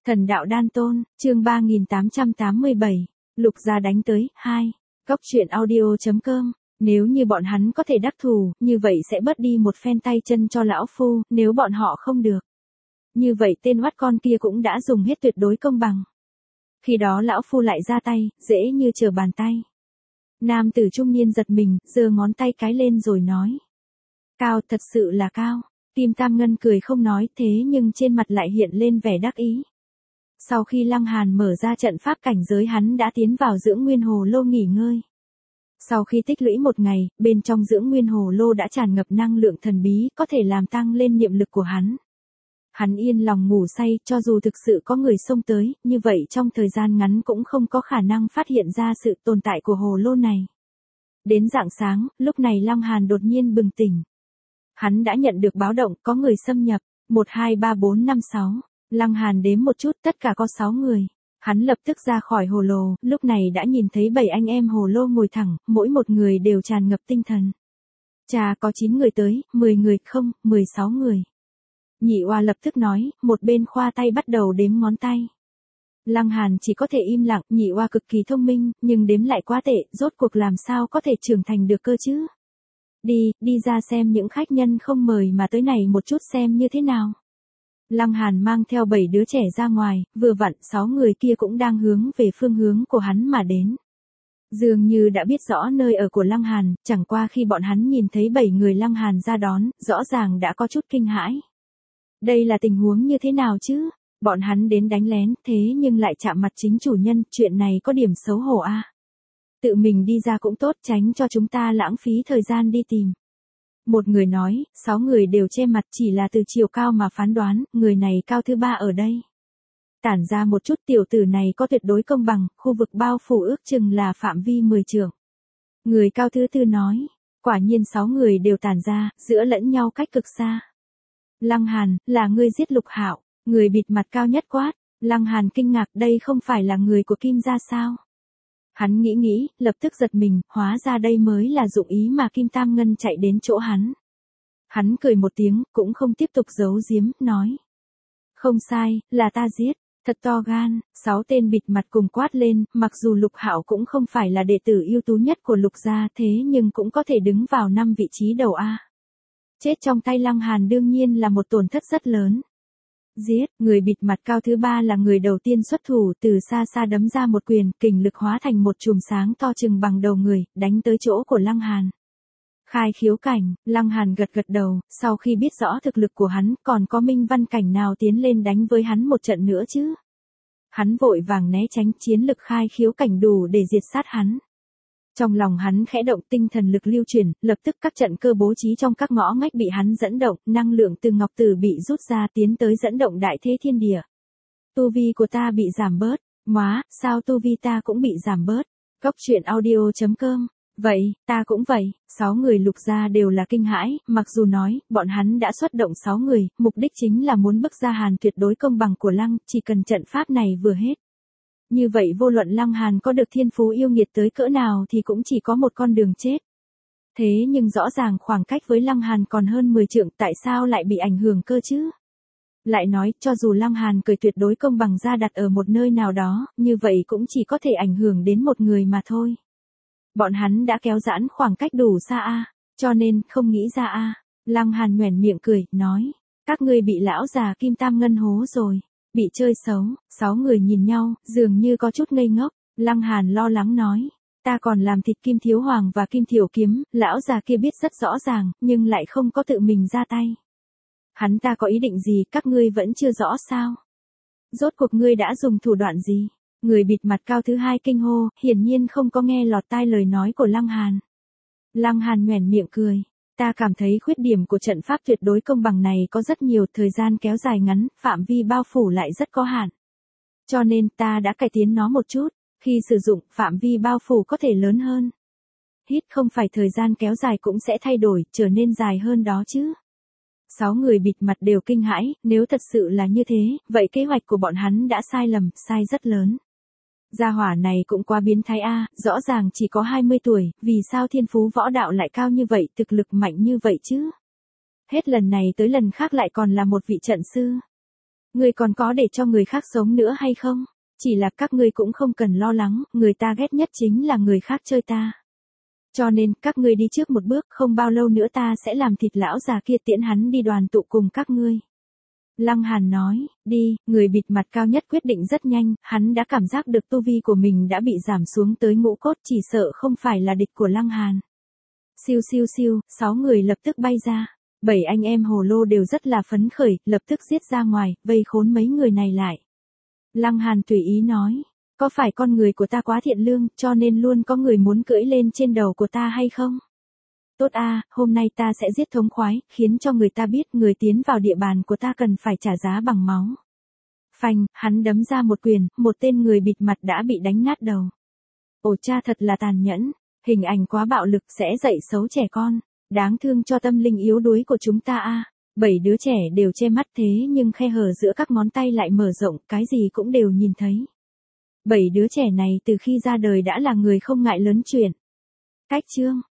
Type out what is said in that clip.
Thần đạo đan tôn, chương 3887, Lục gia đánh tới, 2. Cốc truyện audio.com. Nếu như bọn hắn có thể đắc thủ, như vậy sẽ bớt đi một phen tay chân cho lão phu, nếu bọn họ không được. Như vậy tên oát con kia cũng đã dùng hết tuyệt đối công bằng. Khi đó lão phu lại ra tay, dễ như trở bàn tay. Nam tử trung niên giật mình, giơ ngón tay cái lên rồi nói. Cao, thật sự là cao. Kim Tam Ngân cười không nói thế nhưng trên mặt lại hiện lên vẻ đắc ý. Sau khi Lăng Hàn mở ra trận pháp cảnh giới hắn đã tiến vào dưỡng nguyên hồ lô nghỉ ngơi. Sau khi tích lũy một ngày, bên trong dưỡng nguyên hồ lô đã tràn ngập năng lượng thần bí có thể làm tăng lên niệm lực của hắn. Hắn yên lòng ngủ say cho dù thực sự có người xông tới, như vậy trong thời gian ngắn cũng không có khả năng phát hiện ra sự tồn tại của hồ lô này. Đến rạng sáng, lúc này Lăng Hàn đột nhiên bừng tỉnh. Hắn đã nhận được báo động có người xâm nhập, 1, 2, 3, 4, 5, 6. Lăng Hàn đếm một chút tất cả có 6 người. Hắn lập tức ra khỏi hồ lô, lúc này đã nhìn thấy 7 anh em hồ lô ngồi thẳng, mỗi một người đều tràn ngập tinh thần. Chà, có 9 người tới, 10 người không, 16 người. Nhị oa lập tức nói, một bên khoa tay bắt đầu đếm ngón tay. Lăng Hàn chỉ có thể im lặng, nhị oa cực kỳ thông minh, nhưng đếm lại quá tệ, rốt cuộc làm sao có thể trưởng thành được cơ chứ. Đi ra xem những khách nhân không mời mà tới này một chút xem như thế nào. Lăng Hàn mang theo 7 đứa trẻ ra ngoài, vừa vặn 6 người kia cũng đang hướng về phương hướng của hắn mà đến. Dường như đã biết rõ nơi ở của Lăng Hàn, chẳng qua khi bọn hắn nhìn thấy 7 người Lăng Hàn ra đón, rõ ràng đã có chút kinh hãi. Đây là tình huống như thế nào chứ? Bọn hắn đến đánh lén, thế nhưng lại chạm mặt chính chủ nhân, chuyện này có điểm xấu hổ à? Tự mình đi ra cũng tốt, tránh cho chúng ta lãng phí thời gian đi tìm. Một người nói, 6 người đều che mặt chỉ là từ chiều cao mà phán đoán, người này cao thứ 3 ở đây. Tản ra một chút, tiểu tử này có tuyệt đối công bằng, khu vực bao phủ ước chừng là phạm vi 10 trượng. Người cao thứ 4 nói, quả nhiên 6 người đều tản ra, giữa lẫn nhau cách cực xa. Lăng Hàn, là ngươi giết Lục Hạo, người bịt mặt cao nhất quát. Lăng Hàn kinh ngạc, đây không phải là người của Kim gia sao? Hắn nghĩ, lập tức giật mình, hóa ra đây mới là dụng ý mà Kim Tam Ngân chạy đến chỗ hắn. Hắn cười một tiếng, cũng không tiếp tục giấu giếm, nói. Không sai, là ta giết, thật to gan, 6 tên bịt mặt cùng quát lên, mặc dù Lục Hạo cũng không phải là đệ tử ưu tú nhất của Lục gia thế nhưng cũng có thể đứng vào 5 vị trí đầu A. Chết trong tay Lăng Hàn đương nhiên là một tổn thất rất lớn. Giết, người bịt mặt cao thứ 3 là người đầu tiên xuất thủ, từ xa xa đấm ra một quyền, kình lực hóa thành một chùm sáng to chừng bằng đầu người, đánh tới chỗ của Lăng Hàn. Khai khiếu cảnh, Lăng Hàn gật đầu, sau khi biết rõ thực lực của hắn, còn có minh văn cảnh nào tiến lên đánh với hắn một trận nữa chứ? Hắn vội vàng né tránh, chiến lực khai khiếu cảnh đủ để diệt sát hắn. Trong lòng hắn khẽ động, tinh thần lực lưu chuyển, lập tức các trận cơ bố trí trong các ngõ ngách bị hắn dẫn động, năng lượng từ ngọc tử bị rút ra tiến tới dẫn động đại thế thiên địa. Tu vi của ta bị giảm bớt, sao tu vi ta cũng bị giảm bớt. Cốc truyện audio.com. Vậy, ta cũng vậy, 6 người Lục gia đều là kinh hãi, mặc dù nói, bọn hắn đã xuất động 6 người, mục đích chính là muốn bức ra Hàn tuyệt đối công bằng của Lăng, chỉ cần trận pháp này vừa hết. Như vậy vô luận Lăng Hàn có được thiên phú yêu nghiệt tới cỡ nào thì cũng chỉ có một con đường chết. Thế nhưng rõ ràng khoảng cách với Lăng Hàn còn hơn 10 trượng, tại sao lại bị ảnh hưởng cơ chứ? Lại nói, cho dù Lăng Hàn cười tuyệt đối công bằng ra đặt ở một nơi nào đó, như vậy cũng chỉ có thể ảnh hưởng đến một người mà thôi. Bọn hắn đã kéo giãn khoảng cách đủ xa a, cho nên không nghĩ ra a. Lăng Hàn nhoẻn miệng cười, nói, các ngươi bị lão già Kim Tam Ngân hố rồi. Bị chơi xấu, 6 người nhìn nhau, dường như có chút ngây ngốc. Lăng Hàn lo lắng nói, ta còn làm thịt Kim Thiếu Hoàng và Kim Thiểu Kiếm, lão già kia biết rất rõ ràng, nhưng lại không có tự mình ra tay. Hắn ta có ý định gì, các ngươi vẫn chưa rõ sao? Rốt cuộc ngươi đã dùng thủ đoạn gì? Người bịt mặt cao thứ 2 kinh hô, hiển nhiên không có nghe lọt tai lời nói của Lăng Hàn. Lăng Hàn nhoẻn miệng cười. Ta cảm thấy khuyết điểm của trận pháp tuyệt đối công bằng này có rất nhiều, thời gian kéo dài ngắn, phạm vi bao phủ lại rất có hạn. Cho nên ta đã cải tiến nó một chút, khi sử dụng, phạm vi bao phủ có thể lớn hơn. Hít không phải thời gian kéo dài cũng sẽ thay đổi, trở nên dài hơn đó chứ. 6 người bịt mặt đều kinh hãi, nếu thật sự là như thế, vậy kế hoạch của bọn hắn đã sai lầm, sai rất lớn. Gia hỏa này cũng quá biến thái a, rõ ràng chỉ có 20 tuổi, vì sao thiên phú võ đạo lại cao như vậy, thực lực mạnh như vậy chứ? Hết lần này tới lần khác lại còn là một vị trận sư. Ngươi còn có để cho người khác sống nữa hay không? Chỉ là các ngươi cũng không cần lo lắng, người ta ghét nhất chính là người khác chơi ta. Cho nên, các ngươi đi trước một bước, không bao lâu nữa ta sẽ làm thịt lão già kia tiễn hắn đi đoàn tụ cùng các ngươi. Lăng Hàn nói, đi, người bịt mặt cao nhất quyết định rất nhanh, hắn đã cảm giác được tu vi của mình đã bị giảm xuống tới ngũ cốt, chỉ sợ không phải là địch của Lăng Hàn. Siêu siêu siêu, 6 người lập tức bay ra. 7 anh em hồ lô đều rất là phấn khởi, lập tức giết ra ngoài, vây khốn mấy người này lại. Lăng Hàn tùy ý nói, có phải con người của ta quá thiện lương, cho nên luôn có người muốn cưỡi lên trên đầu của ta hay không? Tốt a, hôm nay ta sẽ giết thống khoái, khiến cho người ta biết người tiến vào địa bàn của ta cần phải trả giá bằng máu. Phanh, hắn đấm ra một quyền, một tên người bịt mặt đã bị đánh nát đầu. Ồ cha thật là tàn nhẫn, hình ảnh quá bạo lực sẽ dạy xấu trẻ con, đáng thương cho tâm linh yếu đuối của chúng ta a. 7 đứa trẻ đều che mắt thế nhưng khe hở giữa các ngón tay lại mở rộng, cái gì cũng đều nhìn thấy. 7 đứa trẻ này từ khi ra đời đã là người không ngại lớn chuyện. Cách chương